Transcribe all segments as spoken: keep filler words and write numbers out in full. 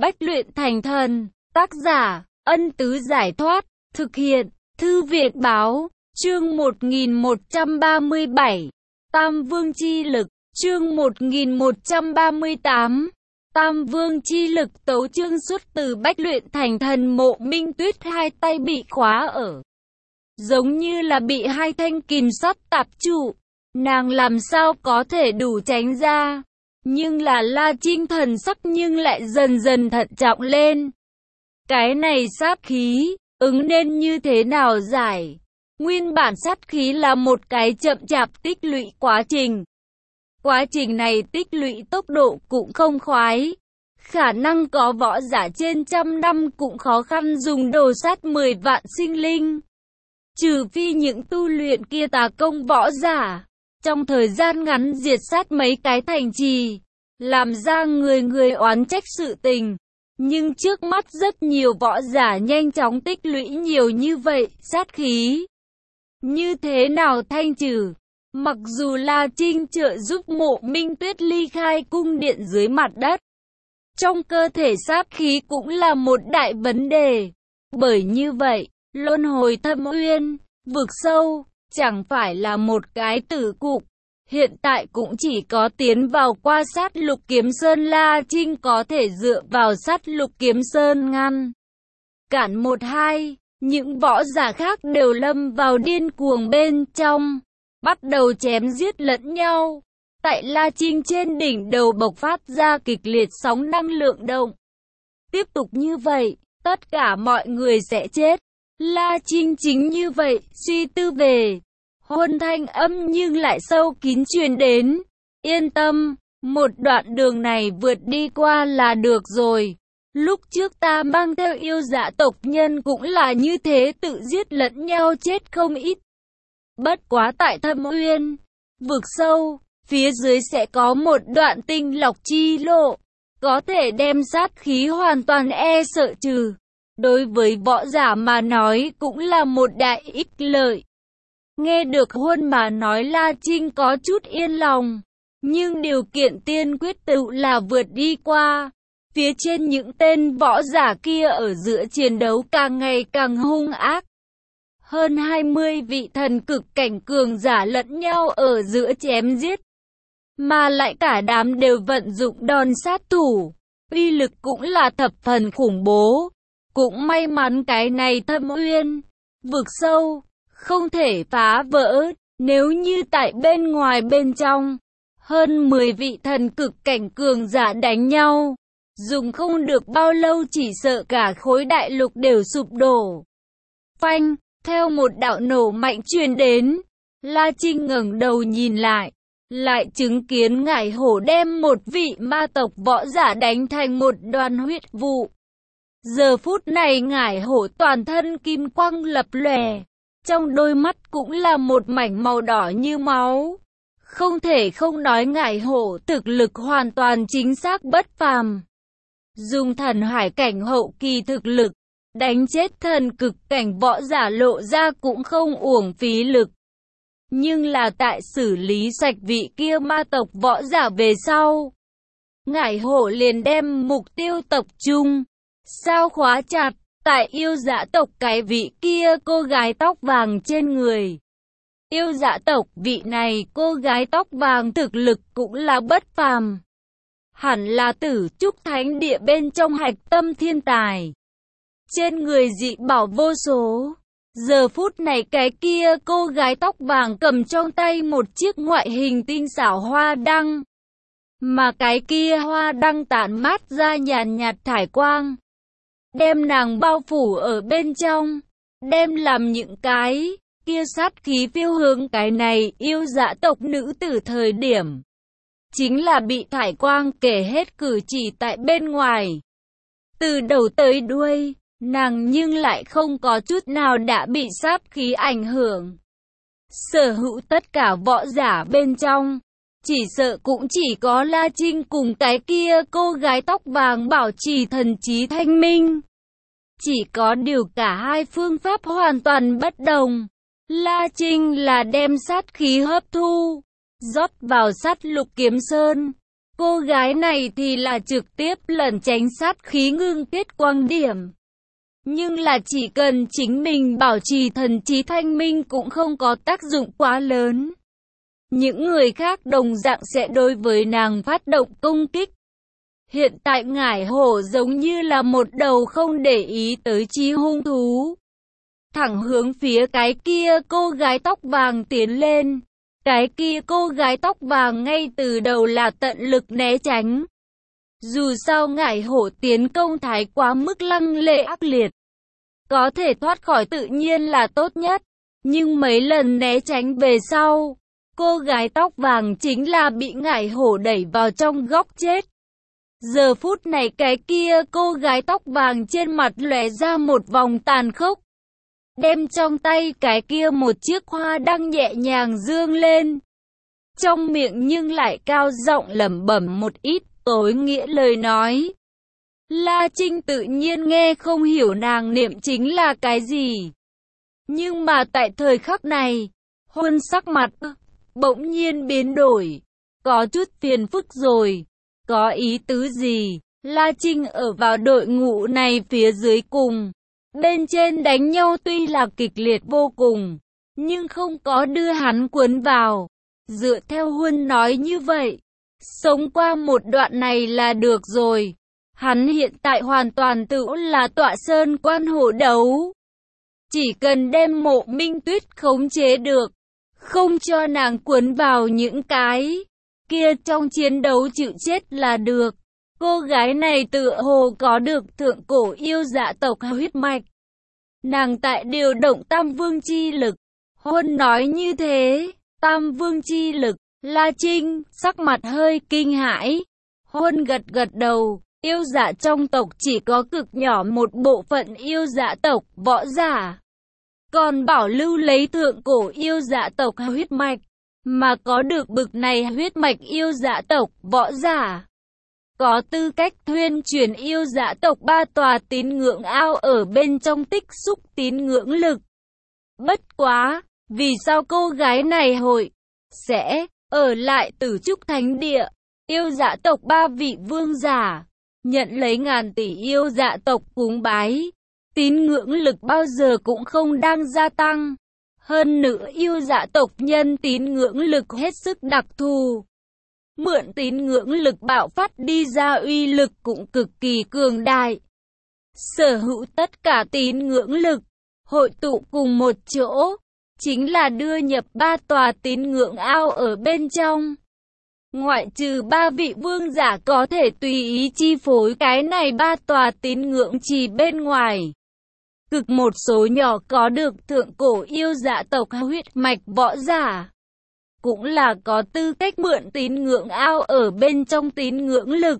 Bách luyện thành thần. Tác giả, Ân Tứ Giải Thoát. Thực hiện, Thư Việt Báo. Chương một nghìn một trăm ba mươi bảy. Tam Vương Chi Lực. Chương một nghìn một trăm ba mươi tám. Tam Vương Chi Lực. Tấu chương xuất từ Bách luyện thành thần. Mộ Minh Tuyết hai tay bị khóa ở, giống như là bị hai thanh kìm sắt tạp trụ. Nàng làm sao có thể đủ tránh ra. Nhưng là La Trinh thần sắc nhưng lại dần dần thận trọng lên. Cái này sát khí, ứng nên như thế nào giải? Nguyên bản sát khí là một cái chậm chạp tích lũy quá trình. Quá trình này tích lũy tốc độ cũng không khoái. Khả năng có võ giả trên trăm năm cũng khó khăn dùng đồ sát mười vạn sinh linh. Trừ phi những tu luyện kia tà công võ giả, trong thời gian ngắn diệt sát mấy cái thành trì, làm ra người người oán trách sự tình. Nhưng trước mắt rất nhiều võ giả nhanh chóng tích lũy nhiều như vậy, sát khí như thế nào thanh trừ? Mặc dù La Trinh trợ giúp Mộ Minh Tuyết ly khai cung điện dưới mặt đất, trong cơ thể sát khí cũng là một đại vấn đề. Bởi như vậy, luân hồi thâm uyên, vực sâu, chẳng phải là một cái tử cục. Hiện tại cũng chỉ có tiến vào qua sát lục kiếm sơn La Trinh có thể dựa vào sát lục kiếm sơn ngăn cản một hai. Những võ giả khác đều lâm vào điên cuồng bên trong, bắt đầu chém giết lẫn nhau. Tại La Trinh trên đỉnh đầu bộc phát ra kịch liệt sóng năng lượng động. Tiếp tục như vậy, tất cả mọi người sẽ chết. La Trinh chính như vậy, suy tư về. Huân thanh âm nhưng lại sâu kín truyền đến. Yên tâm, một đoạn đường này vượt đi qua là được rồi. Lúc trước ta mang theo yêu dạ tộc nhân cũng là như thế, tự giết lẫn nhau chết không ít. Bất quá tại thâm uyên, vực sâu, phía dưới sẽ có một đoạn tinh lọc chi lộ, có thể đem sát khí hoàn toàn e sợ trừ. Đối với võ giả mà nói cũng là một đại ích lợi. Nghe được Huân mà nói, La Trinh có chút yên lòng. Nhưng điều kiện tiên quyết tự là vượt đi qua. Phía trên những tên võ giả kia ở giữa chiến đấu càng ngày càng hung ác. Hơn hai mươi vị thần cực cảnh cường giả lẫn nhau ở giữa chém giết. Mà lại cả đám đều vận dụng đòn sát thủ. Uy lực cũng là thập phần khủng bố. Cũng may mắn cái này thâm uyên, vực sâu, không thể phá vỡ. Nếu như tại bên ngoài bên trong, hơn mười vị thần cực cảnh cường giả đánh nhau, dùng không được bao lâu chỉ sợ cả khối đại lục đều sụp đổ. Phanh, theo một đạo nổ mạnh truyền đến, La Trinh ngẩng đầu nhìn lại, lại chứng kiến Ngải Hổ đem một vị ma tộc võ giả đánh thành một đoàn huyết vụ. Giờ phút này Ngải Hổ toàn thân kim quang lập lòe, trong đôi mắt cũng là một mảnh màu đỏ như máu. Không thể không nói Ngải Hổ thực lực hoàn toàn chính xác bất phàm. Dùng thần hải cảnh hậu kỳ thực lực, đánh chết thần cực cảnh võ giả lộ ra cũng không uổng phí lực. Nhưng là tại xử lý sạch vị kia ma tộc võ giả về sau, Ngải Hổ liền đem mục tiêu tập trung, sao khóa chặt, tại yêu dã tộc cái vị kia cô gái tóc vàng trên người. Yêu dã tộc vị này cô gái tóc vàng thực lực cũng là bất phàm. Hẳn là Tử Trúc Thánh Địa bên trong hạch tâm thiên tài. Trên người dị bảo vô số. Giờ phút này cái kia cô gái tóc vàng cầm trong tay một chiếc ngoại hình tinh xảo hoa đăng. Mà cái kia hoa đăng tản mát ra nhàn nhạt thải quang, đem nàng bao phủ ở bên trong, đem làm những cái kia sát khí phiêu hướng cái này yêu dã tộc nữ tử thời điểm. Chính là bị thải quang kể hết cử chỉ tại bên ngoài. Từ đầu tới đuôi, nàng nhưng lại không có chút nào đã bị sát khí ảnh hưởng. Sở hữu tất cả võ giả bên trong, chỉ sợ cũng chỉ có La Trinh cùng cái kia cô gái tóc vàng bảo trì thần trí thanh minh. Chỉ có điều cả hai phương pháp hoàn toàn bất đồng. La Trinh là đem sát khí hấp thu, rót vào sát lục kiếm sơn, Cô gái này thì là trực tiếp lẩn tránh sát khí ngưng kết quang điểm. Nhưng là chỉ cần chính mình bảo trì thần trí thanh minh cũng không có tác dụng quá lớn. Những người khác đồng dạng sẽ đối với nàng phát động công kích. Hiện tại ngải hổ giống như là một đầu không để ý tới chi hung thú. Thẳng hướng phía cái kia cô gái tóc vàng tiến lên. Cái kia cô gái tóc vàng ngay từ đầu là tận lực né tránh. Dù sao ngải hổ tiến công thái quá mức lăng lệ ác liệt. Có thể thoát khỏi tự nhiên là tốt nhất. Nhưng mấy lần né tránh về sau, cô gái tóc vàng chính là bị ngải hổ đẩy vào trong góc chết. Giờ phút này cái kia cô gái tóc vàng trên mặt lóe ra một vòng tàn khốc. Đem trong tay cái kia một chiếc hoa đăng nhẹ nhàng dương lên. Trong miệng nhưng lại cao giọng lẩm bẩm một ít tối nghĩa lời nói. La Trinh tự nhiên nghe không hiểu nàng niệm chính là cái gì. Nhưng mà tại thời khắc này, Huân sắc mặt bỗng nhiên biến đổi. Có chút phiền phức rồi. Có ý tứ gì? La Trinh ở vào đội ngũ này phía dưới cùng. Bên trên đánh nhau tuy là kịch liệt vô cùng, nhưng không có đưa hắn cuốn vào. Dựa theo Huân nói như vậy, sống qua một đoạn này là được rồi. Hắn hiện tại hoàn toàn tự là tọa sơn quan hổ đấu. Chỉ cần đem Mộ Minh Tuyết khống chế được, không cho nàng cuốn vào những cái kia trong chiến đấu chịu chết là được. Cô gái này tựa hồ có được thượng cổ yêu dạ tộc huyết mạch. Nàng tại điều động Tam Vương chi lực. Huân nói như thế, Tam Vương chi lực, La Trinh, sắc mặt hơi kinh hãi. Huân gật gật đầu, yêu dạ trong tộc chỉ có cực nhỏ một bộ phận yêu dạ tộc, võ giả. Còn bảo lưu lấy thượng cổ yêu dạ tộc huyết mạch, mà có được bực này huyết mạch yêu dạ tộc, võ giả. Có tư cách thuyên truyền yêu dạ tộc ba tòa tín ngưỡng ao ở bên trong tích xúc tín ngưỡng lực. Bất quá, vì sao cô gái này hội sẽ ở lại Tử Trúc Thánh Địa? Yêu dạ tộc ba vị vương giả, nhận lấy ngàn tỷ yêu dạ tộc cúng bái. Tín ngưỡng lực bao giờ cũng không đang gia tăng. Hơn nữa yêu dạ tộc nhân tín ngưỡng lực hết sức đặc thù. Mượn tín ngưỡng lực bạo phát đi ra uy lực cũng cực kỳ cường đại. Sở hữu tất cả tín ngưỡng lực, hội tụ cùng một chỗ, chính là đưa nhập ba tòa tín ngưỡng ao ở bên trong. Ngoại trừ ba vị vương giả có thể tùy ý chi phối cái này ba tòa tín ngưỡng trì bên ngoài. Cực một số nhỏ có được thượng cổ yêu dạ tộc huyết mạch võ giả. Cũng là có tư cách mượn tín ngưỡng ao ở bên trong tín ngưỡng lực.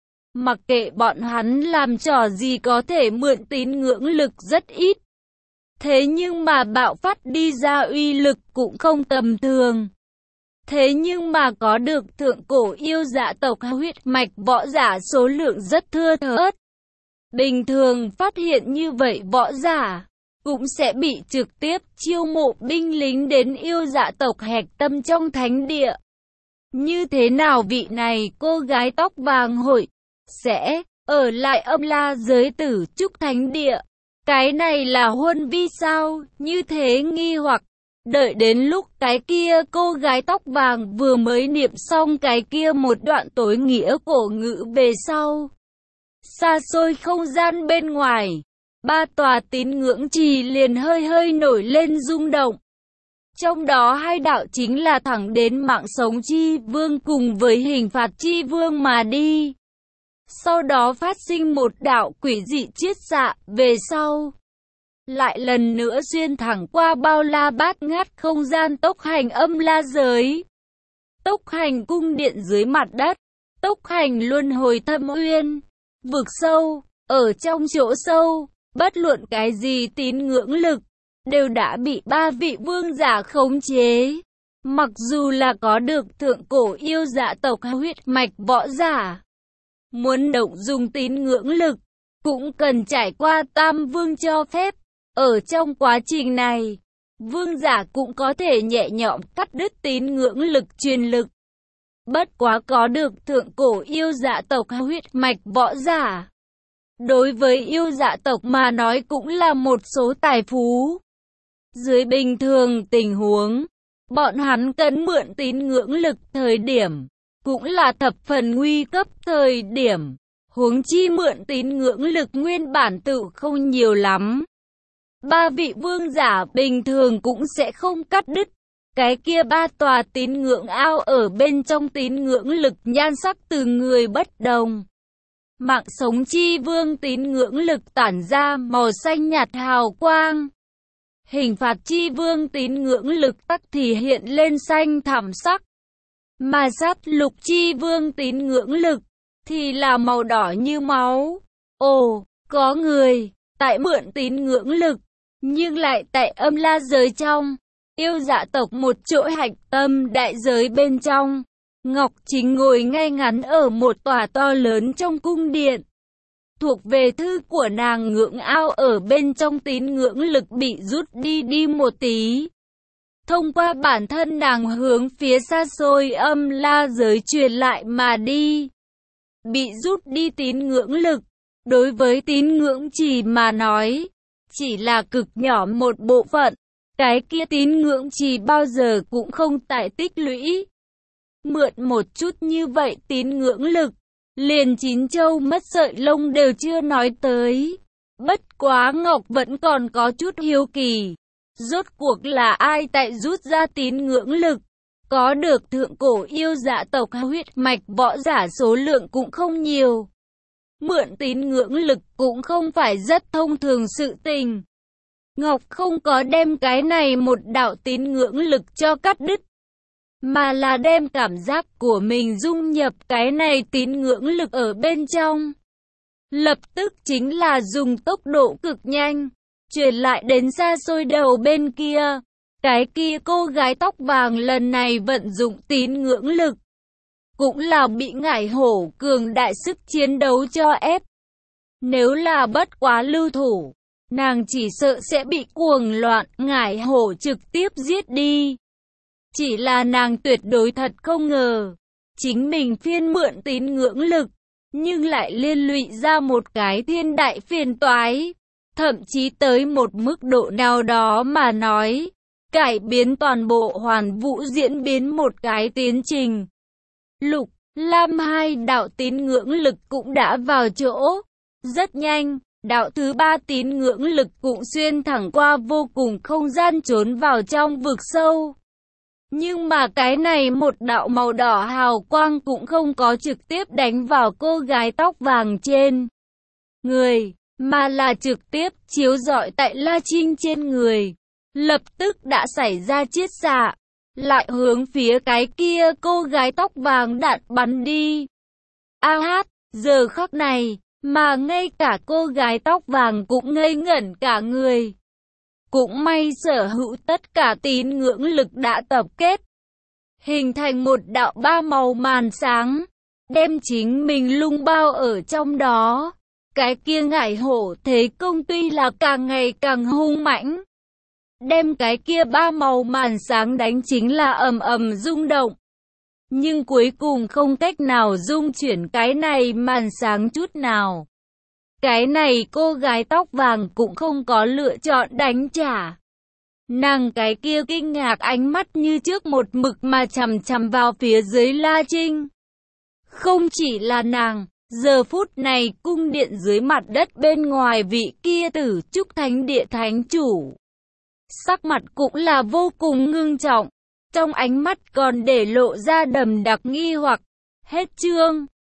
Mặc kệ bọn hắn làm trò gì có thể mượn tín ngưỡng lực rất ít. Thế nhưng mà bạo phát đi ra uy lực cũng không tầm thường. Thế nhưng mà có được thượng cổ yêu dạ tộc huyết mạch võ giả số lượng rất thưa thớt. Bình thường phát hiện như vậy võ giả cũng sẽ bị trực tiếp chiêu mộ binh lính đến yêu dạ tộc hạch tâm trong thánh địa. Như thế nào vị này cô gái tóc vàng hội sẽ ở lại âm la giới Tử Trúc Thánh Địa? Cái này là Huân vi sao? Như thế nghi hoặc. Đợi đến lúc cái kia cô gái tóc vàng vừa mới niệm xong cái kia một đoạn tối nghĩa cổ ngữ về sau. Xa xôi không gian bên ngoài, ba tòa tín ngưỡng trì liền hơi hơi nổi lên rung động. Trong đó hai đạo chính là thẳng đến mạng sống chi vương cùng với hình phạt chi vương mà đi. Sau đó phát sinh một đạo quỷ dị chiết xạ về sau. Lại lần nữa xuyên thẳng qua bao la bát ngát không gian tốc hành âm la giới. Tốc hành cung điện dưới mặt đất. Tốc hành luân hồi thâm uyên. Vực sâu, ở trong chỗ sâu, bất luận cái gì tín ngưỡng lực, đều đã bị ba vị vương giả khống chế. Mặc dù là có được thượng cổ yêu dạ tộc huyết mạch võ giả, muốn động dùng tín ngưỡng lực, cũng cần trải qua tam vương cho phép. Ở trong quá trình này, vương giả cũng có thể nhẹ nhõm cắt đứt tín ngưỡng lực truyền lực. Bất quá có được thượng cổ yêu dạ tộc huyết mạch võ giả. Đối với yêu dạ tộc mà nói cũng là một số tài phú. Dưới bình thường tình huống, bọn hắn cần mượn tín ngưỡng lực thời điểm, cũng là thập phần nguy cấp thời điểm. Huống chi mượn tín ngưỡng lực nguyên bản tự không nhiều lắm. Ba vị vương giả bình thường cũng sẽ không cắt đứt. Cái kia ba tòa tín ngưỡng ao ở bên trong tín ngưỡng lực nhan sắc từ người bất đồng. Mạng sống chi vương tín ngưỡng lực tản ra màu xanh nhạt hào quang. Hình phạt chi vương tín ngưỡng lực tắc thì hiện lên xanh thẳm sắc. Mà sát lục chi vương tín ngưỡng lực thì là màu đỏ như máu. Ồ, có người tại mượn tín ngưỡng lực, nhưng lại tại âm la giới trong. Yêu dạ tộc một chỗ hạch tâm đại giới bên trong. Ngọc Chính ngồi ngay ngắn ở một tòa to lớn trong cung điện. Thuộc về thư của nàng ngưỡng ao ở bên trong tín ngưỡng lực bị rút đi đi một tí. Thông qua bản thân nàng hướng phía xa xôi âm la giới truyền lại mà đi. Bị rút đi tín ngưỡng lực, đối với tín ngưỡng trì mà nói, chỉ là cực nhỏ một bộ phận. Cái kia tín ngưỡng trì bao giờ cũng không tại tích lũy. Mượn một chút như vậy tín ngưỡng lực, liền chín châu mất sợi lông đều chưa nói tới. Bất quá Ngọc vẫn còn có chút hiếu kỳ. Rốt cuộc là ai tại rút ra tín ngưỡng lực? Có được thượng cổ yêu dạ tộc huyết mạch võ giả số lượng cũng không nhiều. Mượn tín ngưỡng lực cũng không phải rất thông thường sự tình. Ngọc không có đem cái này một đạo tín ngưỡng lực cho cắt đứt, mà là đem cảm giác của mình dung nhập cái này tín ngưỡng lực ở bên trong. Lập tức chính là dùng tốc độ cực nhanh, truyền lại đến xa xôi đầu bên kia. Cái kia cô gái tóc vàng lần này vận dụng tín ngưỡng lực, cũng là bị ngải hổ cường đại sức chiến đấu cho ép. Nếu là bất quá lưu thủ, nàng chỉ sợ sẽ bị cuồng loạn ngải hổ trực tiếp giết đi. Chỉ là nàng tuyệt đối thật không ngờ, chính mình phiên mượn tín ngưỡng lực, nhưng lại liên lụy ra một cái thiên đại phiền toái. Thậm chí tới một mức độ nào đó mà nói, cải biến toàn bộ hoàn vũ diễn biến một cái tiến trình. Lục, lam hai đạo tín ngưỡng lực cũng đã vào chỗ. Rất nhanh, đạo thứ ba tín ngưỡng lực cũng xuyên thẳng qua vô cùng không gian trốn vào trong vực sâu. Nhưng mà cái này một đạo màu đỏ hào quang cũng không có trực tiếp đánh vào cô gái tóc vàng trên người, mà là trực tiếp chiếu rọi tại La Trinh trên người. Lập tức đã xảy ra chiết xạ, lại hướng phía cái kia cô gái tóc vàng đạn bắn đi. A hát, giờ khắc này, mà ngay cả cô gái tóc vàng cũng ngây ngẩn cả người. Cũng may sở hữu tất cả tín ngưỡng lực đã tập kết, hình thành một đạo ba màu màn sáng, đem chính mình lung bao ở trong đó. Cái kia ngải hổ thế công tuy là càng ngày càng hung mãnh, đem cái kia ba màu màn sáng đánh chính là ầm ầm rung động. Nhưng cuối cùng không cách nào dung chuyển cái này màn sáng chút nào. Cái này cô gái tóc vàng cũng không có lựa chọn đánh trả. Nàng cái kia kinh ngạc ánh mắt như trước một mực mà chằm chằm vào phía dưới La Trinh. Không chỉ là nàng, giờ phút này cung điện dưới mặt đất bên ngoài vị kia Tử Trúc Thánh Địa thánh chủ, sắc mặt cũng là vô cùng ngưng trọng, trong ánh mắt còn để lộ ra đầm đặc nghi hoặc. Hết chương.